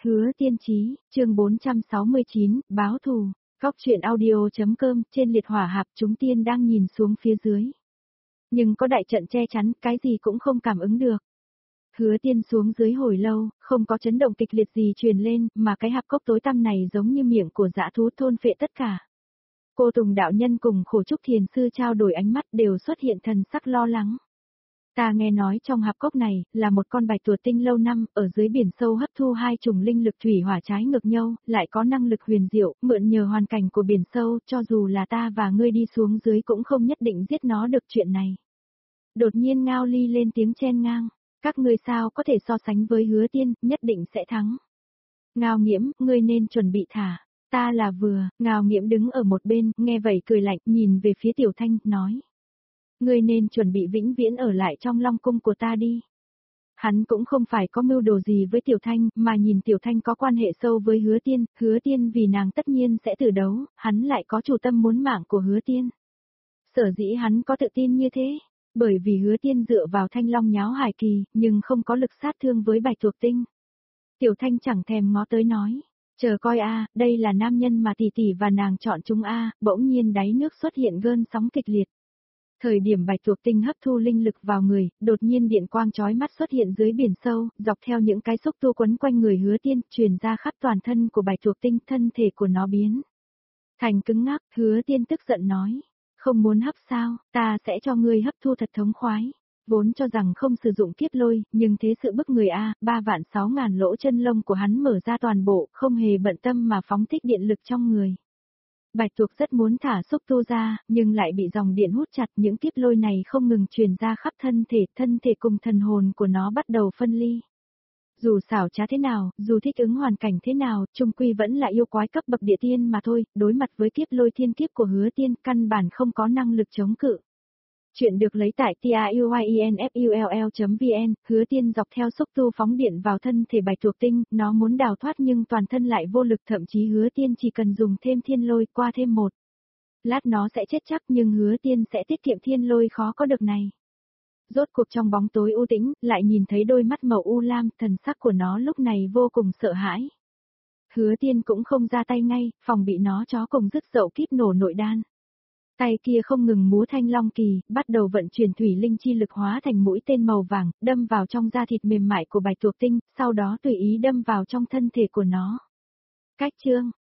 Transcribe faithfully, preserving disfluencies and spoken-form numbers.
Hứa Tiên Chí, chương bốn trăm sáu mươi chín, báo thù. Góc truyện audio.com, trên liệt hỏa hạp chúng tiên đang nhìn xuống phía dưới. Nhưng có đại trận che chắn, cái gì cũng không cảm ứng được. Hứa Tiên xuống dưới hồi lâu, không có chấn động kịch liệt gì truyền lên, mà cái hạp cốc tối tăm này giống như miệng của dã thú thôn phệ tất cả. Cô Tùng đạo nhân cùng Khổ Trúc thiền sư trao đổi ánh mắt đều xuất hiện thần sắc lo lắng. Ta nghe nói trong hạp cốc này, là một con bạch tuộc tinh lâu năm, ở dưới biển sâu hấp thu hai chủng linh lực thủy hỏa trái ngược nhau, lại có năng lực huyền diệu, mượn nhờ hoàn cảnh của biển sâu, cho dù là ta và ngươi đi xuống dưới cũng không nhất định giết nó được chuyện này. Đột nhiên Ngao Ly lên tiếng chen ngang, các ngươi sao có thể so sánh với Hứa Tiên, nhất định sẽ thắng. Ngao Nghiễm, ngươi nên chuẩn bị thả, ta là vừa, Ngao Nghiễm đứng ở một bên, nghe vậy cười lạnh, nhìn về phía Tiểu Thanh, nói. Ngươi nên chuẩn bị vĩnh viễn ở lại trong Long Cung của ta đi. Hắn cũng không phải có mưu đồ gì với Tiểu Thanh, mà nhìn Tiểu Thanh có quan hệ sâu với Hứa Tiên, Hứa Tiên vì nàng tất nhiên sẽ tử đấu, hắn lại có chủ tâm muốn mạng của Hứa Tiên. Sở dĩ hắn có tự tin như thế, bởi vì Hứa Tiên dựa vào Thanh Long nháo hải kỳ, nhưng không có lực sát thương với bạch tuộc tinh. Tiểu Thanh chẳng thèm ngó tới nói, chờ coi a, đây là nam nhân mà tỷ tỷ và nàng chọn chúng a, bỗng nhiên đáy nước xuất hiện gơn sóng kịch liệt. Thời điểm bạch tuộc tinh hấp thu linh lực vào người, đột nhiên điện quang chói mắt xuất hiện dưới biển sâu, dọc theo những cái xúc tu quấn quanh người Hứa Tiên, truyền ra khắp toàn thân của bạch tuộc tinh, thân thể của nó biến thành cứng ngắc. Hứa Tiên tức giận nói, không muốn hấp sao, ta sẽ cho ngươi hấp thu thật thống khoái. Vốn cho rằng không sử dụng kiếp lôi, nhưng thế sự bức người a, ba vạn sáu ngàn lỗ chân lông của hắn mở ra toàn bộ, không hề bận tâm mà phóng thích điện lực trong người. Bạch tuộc rất muốn thả xúc tu ra, nhưng lại bị dòng điện hút chặt, những kiếp lôi này không ngừng truyền ra khắp thân thể, thân thể cùng thần hồn của nó bắt đầu phân ly. Dù xảo trá thế nào, dù thích ứng hoàn cảnh thế nào, chung quy vẫn là yêu quái cấp bậc địa tiên mà thôi, đối mặt với kiếp lôi thiên kiếp của Hứa Tiên, căn bản không có năng lực chống cự. Chuyện được lấy tại tiuyinfull chấm vn, Hứa Tiên dọc theo xúc tu phóng điện vào thân thể bạch tuộc tinh, nó muốn đào thoát nhưng toàn thân lại vô lực, thậm chí Hứa Tiên chỉ cần dùng thêm thiên lôi qua thêm một lát nó sẽ chết chắc, nhưng Hứa Tiên sẽ tiết kiệm thiên lôi khó có được này. Rốt cuộc trong bóng tối u tĩnh, lại nhìn thấy đôi mắt màu u lam, thần sắc của nó lúc này vô cùng sợ hãi. Hứa Tiên cũng không ra tay ngay, phòng bị nó chó cùng dứt dậu kíp nổ nội đan. Tay kia không ngừng múa thanh long kỳ, bắt đầu vận chuyển thủy linh chi lực hóa thành mũi tên màu vàng, đâm vào trong da thịt mềm mại của bạch tuộc tinh, sau đó tùy ý đâm vào trong thân thể của nó. Cách chương,